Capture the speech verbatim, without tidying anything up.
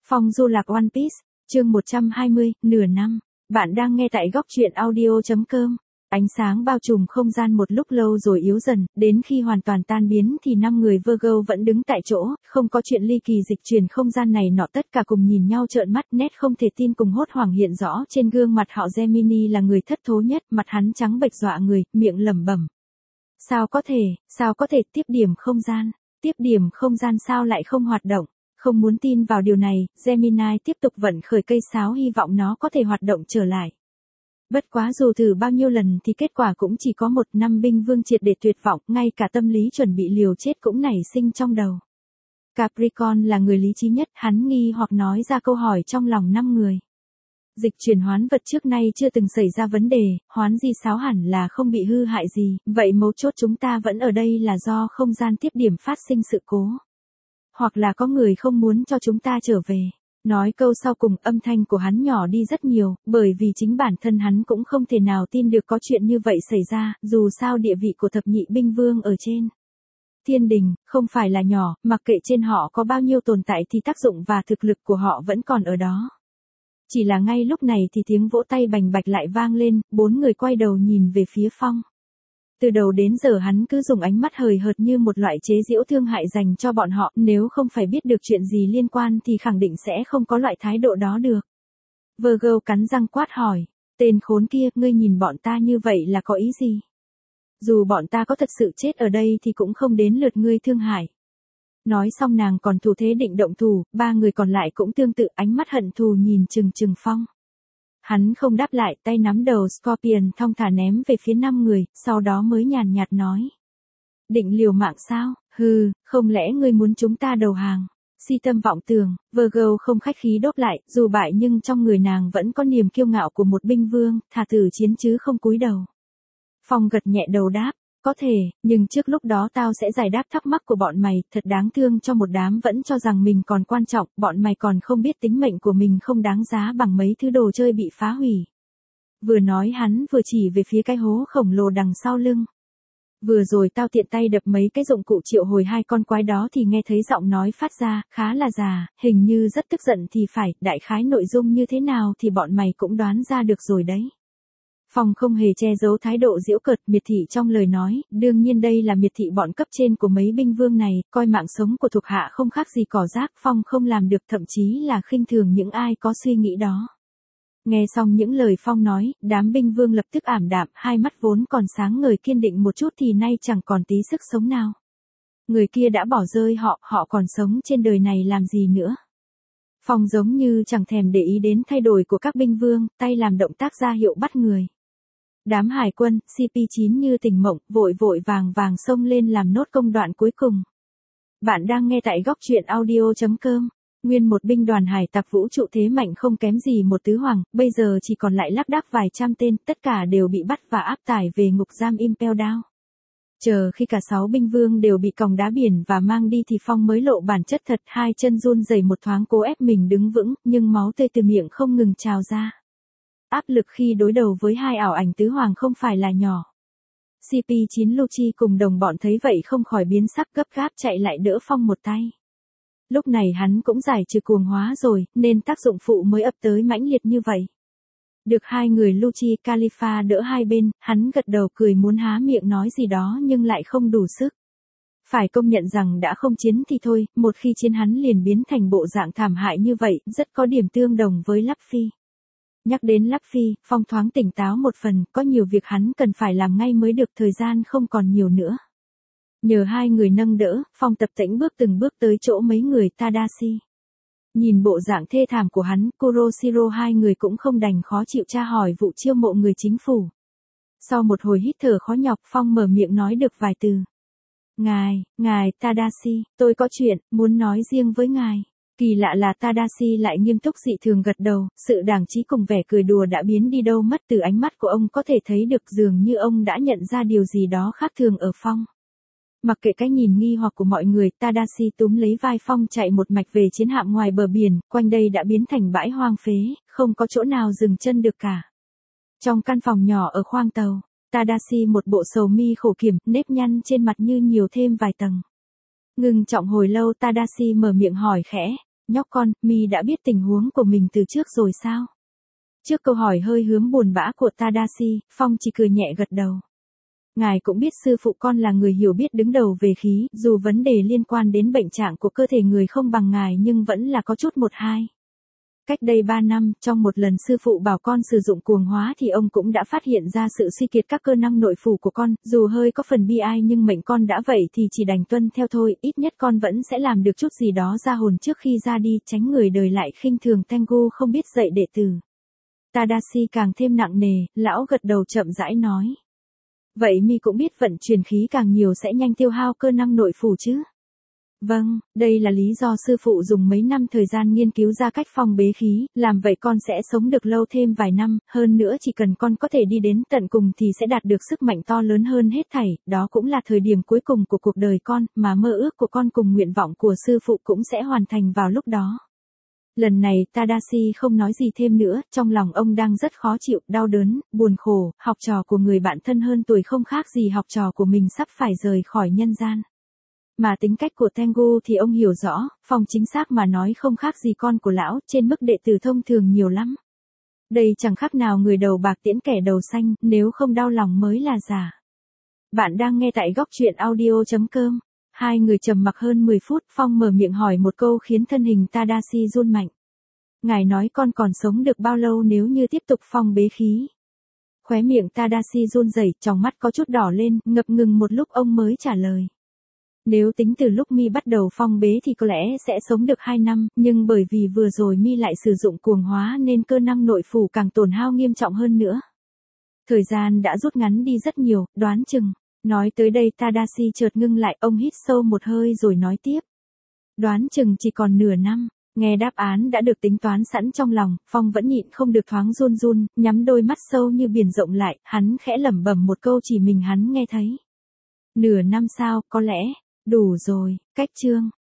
Phong du lạc One Piece, chương một trăm hai mươi, nửa năm. Bạn đang nghe tại góc truyện audio chấm com. Ánh sáng bao trùm không gian một lúc lâu rồi yếu dần, đến khi hoàn toàn tan biến thì năm người Virgo vẫn đứng tại chỗ, không có chuyện ly kỳ dịch chuyển không gian này nọ, tất cả cùng nhìn nhau trợn mắt, nét không thể tin cùng hốt hoảng hiện rõ trên gương mặt họ. Gemini là người thất thố nhất, mặt hắn trắng bệch dọa người, miệng lẩm bẩm. Sao có thể, sao có thể, tiếp điểm không gian, tiếp điểm không gian sao lại không hoạt động? Không muốn tin vào điều này, Gemini tiếp tục vận khởi cây sáo hy vọng nó có thể hoạt động trở lại. Bất quá dù thử bao nhiêu lần thì kết quả cũng chỉ có một. Năm binh vương triệt để tuyệt vọng, ngay cả tâm lý chuẩn bị liều chết cũng nảy sinh trong đầu. Capricorn là người lý trí nhất, hắn nghi hoặc nói ra câu hỏi trong lòng năm người. Dịch chuyển hoán vật trước nay chưa từng xảy ra vấn đề, hoán di sáo hẳn là không bị hư hại gì, vậy mấu chốt chúng ta vẫn ở đây là do không gian tiếp điểm phát sinh sự cố. Hoặc là có người không muốn cho chúng ta trở về. Nói câu sau cùng, âm thanh của hắn nhỏ đi rất nhiều, bởi vì chính bản thân hắn cũng không thể nào tin được có chuyện như vậy xảy ra, dù sao địa vị của thập nhị binh vương ở trên thiên đình, không phải là nhỏ, mặc kệ trên họ có bao nhiêu tồn tại thì tác dụng và thực lực của họ vẫn còn ở đó. Chỉ là ngay lúc này thì tiếng vỗ tay bành bạch lại vang lên, bốn người quay đầu nhìn về phía Phong. Từ đầu đến giờ hắn cứ dùng ánh mắt hời hợt như một loại chế giễu thương hại dành cho bọn họ, nếu không phải biết được chuyện gì liên quan thì khẳng định sẽ không có loại thái độ đó được. Virgo cắn răng quát hỏi, tên khốn kia, ngươi nhìn bọn ta như vậy là có ý gì? Dù bọn ta có thật sự chết ở đây thì cũng không đến lượt ngươi thương hại. Nói xong nàng còn thủ thế định động thủ, ba người còn lại cũng tương tự, ánh mắt hận thù nhìn chừng chừng Phong. Hắn không đáp lại, tay nắm đầu Scorpion thong thả ném về phía năm người, sau đó mới nhàn nhạt nói. Định liều mạng sao? Hừ, không lẽ ngươi muốn chúng ta đầu hàng? Si tâm vọng tưởng, Virgo không khách khí đốt lại, dù bại nhưng trong người nàng vẫn có niềm kiêu ngạo của một binh vương, thà tử chiến chứ không cúi đầu. Phong gật nhẹ đầu đáp. Có thể, nhưng trước lúc đó tao sẽ giải đáp thắc mắc của bọn mày, thật đáng thương cho một đám vẫn cho rằng mình còn quan trọng, bọn mày còn không biết tính mệnh của mình không đáng giá bằng mấy thứ đồ chơi bị phá hủy. Vừa nói hắn vừa chỉ về phía cái hố khổng lồ đằng sau lưng. Vừa rồi tao tiện tay đập mấy cái dụng cụ triệu hồi hai con quái đó thì nghe thấy giọng nói phát ra, khá là già, hình như rất tức giận thì phải, đại khái nội dung như thế nào thì bọn mày cũng đoán ra được rồi đấy. Phong không hề che giấu thái độ giễu cợt miệt thị trong lời nói, đương nhiên đây là miệt thị bọn cấp trên của mấy binh vương này, coi mạng sống của thuộc hạ không khác gì cỏ rác. Phong không làm được, thậm chí là khinh thường những ai có suy nghĩ đó. Nghe xong những lời Phong nói, đám binh vương lập tức ảm đạm, hai mắt vốn còn sáng ngời kiên định một chút thì nay chẳng còn tí sức sống nào. Người kia đã bỏ rơi họ, họ còn sống trên đời này làm gì nữa. Phong giống như chẳng thèm để ý đến thay đổi của các binh vương, tay làm động tác ra hiệu bắt người. Đám hải quân, xê pê chín như tỉnh mộng, vội vội vàng vàng xông lên làm nốt công đoạn cuối cùng. Bạn đang nghe tại góc truyện audio chấm com. Nguyên một binh đoàn hải tặc vũ trụ thế mạnh không kém gì một tứ hoàng, bây giờ chỉ còn lại lác đác vài trăm tên, tất cả đều bị bắt và áp tải về ngục giam Impel Down. Chờ khi cả sáu binh vương đều bị còng đá biển và mang đi thì Phong mới lộ bản chất thật, hai chân run rẩy một thoáng cố ép mình đứng vững, nhưng máu tươi từ miệng không ngừng trào ra. Áp lực khi đối đầu với hai ảo ảnh tứ hoàng không phải là nhỏ. xê pê chín Lucci cùng đồng bọn thấy vậy không khỏi biến sắc, gấp gáp chạy lại đỡ Phong một tay. Lúc này hắn cũng giải trừ cuồng hóa rồi, nên tác dụng phụ mới ập tới mãnh liệt như vậy. Được hai người Lucci Khalifa đỡ hai bên, hắn gật đầu cười muốn há miệng nói gì đó nhưng lại không đủ sức. Phải công nhận rằng đã không chiến thì thôi, một khi chiến hắn liền biến thành bộ dạng thảm hại như vậy, rất có điểm tương đồng với Luffy. Nhắc đến Luffy, Phong thoáng tỉnh táo một phần, có nhiều việc hắn cần phải làm ngay mới được, thời gian không còn nhiều nữa. Nhờ hai người nâng đỡ, Phong tập tễnh bước từng bước tới chỗ mấy người Tadashi. Nhìn bộ dạng thê thảm của hắn, Kuroshiro hai người cũng không đành khó chịu tra hỏi vụ chiêu mộ người chính phủ. Sau một hồi hít thở khó nhọc, Phong mở miệng nói được vài từ. Ngài, ngài Tadashi, tôi có chuyện, muốn nói riêng với ngài. Kỳ lạ là Tadashi lại nghiêm túc dị thường gật đầu, sự đàng trí cùng vẻ cười đùa đã biến đi đâu mất, từ ánh mắt của ông có thể thấy được dường như ông đã nhận ra điều gì đó khác thường ở Phong. Mặc kệ cái nhìn nghi hoặc của mọi người, Tadashi túm lấy vai Phong chạy một mạch về chiến hạm ngoài bờ biển, quanh đây đã biến thành bãi hoang phế, không có chỗ nào dừng chân được cả. Trong căn phòng nhỏ ở khoang tàu, Tadashi một bộ sầu mi khổ kiểm, nếp nhăn trên mặt như nhiều thêm vài tầng. Ngừng trọng hồi lâu, Tadashi mở miệng hỏi khẽ, nhóc con, mi đã biết tình huống của mình từ trước rồi sao? Trước câu hỏi hơi hướng buồn bã của Tadashi, Phong chỉ cười nhẹ gật đầu. Ngài cũng biết sư phụ con là người hiểu biết đứng đầu về khí, dù vấn đề liên quan đến bệnh trạng của cơ thể người không bằng ngài nhưng vẫn là có chút một hai. Cách đây ba năm, trong một lần sư phụ bảo con sử dụng cuồng hóa thì ông cũng đã phát hiện ra sự suy kiệt các cơ năng nội phủ của con, dù hơi có phần bi ai nhưng mệnh con đã vậy thì chỉ đành tuân theo thôi, ít nhất con vẫn sẽ làm được chút gì đó ra hồn trước khi ra đi, tránh người đời lại khinh thường Tengu không biết dạy đệ tử. Tadashi càng thêm nặng nề, lão gật đầu chậm rãi nói. Vậy mi cũng biết vận chuyển khí càng nhiều sẽ nhanh tiêu hao cơ năng nội phủ chứ? Vâng, đây là lý do sư phụ dùng mấy năm thời gian nghiên cứu ra cách phong bế khí, làm vậy con sẽ sống được lâu thêm vài năm, hơn nữa chỉ cần con có thể đi đến tận cùng thì sẽ đạt được sức mạnh to lớn hơn hết thảy, đó cũng là thời điểm cuối cùng của cuộc đời con, mà mơ ước của con cùng nguyện vọng của sư phụ cũng sẽ hoàn thành vào lúc đó. Lần này Tadashi không nói gì thêm nữa, trong lòng ông đang rất khó chịu, đau đớn, buồn khổ, học trò của người bạn thân hơn tuổi không khác gì học trò của mình sắp phải rời khỏi nhân gian. Mà tính cách của Tengu thì ông hiểu rõ, Phong chính xác mà nói không khác gì con của lão, trên mức đệ tử thông thường nhiều lắm. Đây chẳng khác nào người đầu bạc tiễn kẻ đầu xanh, nếu không đau lòng mới là giả. Bạn đang nghe tại góc truyện audio chấm com. Hai người trầm mặc hơn mười phút, Phong mở miệng hỏi một câu khiến thân hình Tadashi run mạnh. Ngài nói con còn sống được bao lâu nếu như tiếp tục phong bế khí? Khóe miệng Tadashi run rẩy, tròng mắt có chút đỏ lên, ngập ngừng một lúc ông mới trả lời. Nếu tính từ lúc mi bắt đầu phong bế thì có lẽ sẽ sống được hai năm, nhưng bởi vì vừa rồi mi lại sử dụng cuồng hóa nên cơ năng nội phủ càng tổn hao nghiêm trọng hơn nữa. Thời gian đã rút ngắn đi rất nhiều, đoán chừng. Nói tới đây Tadashi chợt ngưng lại, ông hít sâu một hơi rồi nói tiếp. Đoán chừng chỉ còn nửa năm. Nghe đáp án đã được tính toán sẵn trong lòng, Phong vẫn nhịn không được thoáng run run, nhắm đôi mắt sâu như biển rộng lại, hắn khẽ lẩm bẩm một câu chỉ mình hắn nghe thấy. Nửa năm sao, có lẽ, đủ rồi, cách chương.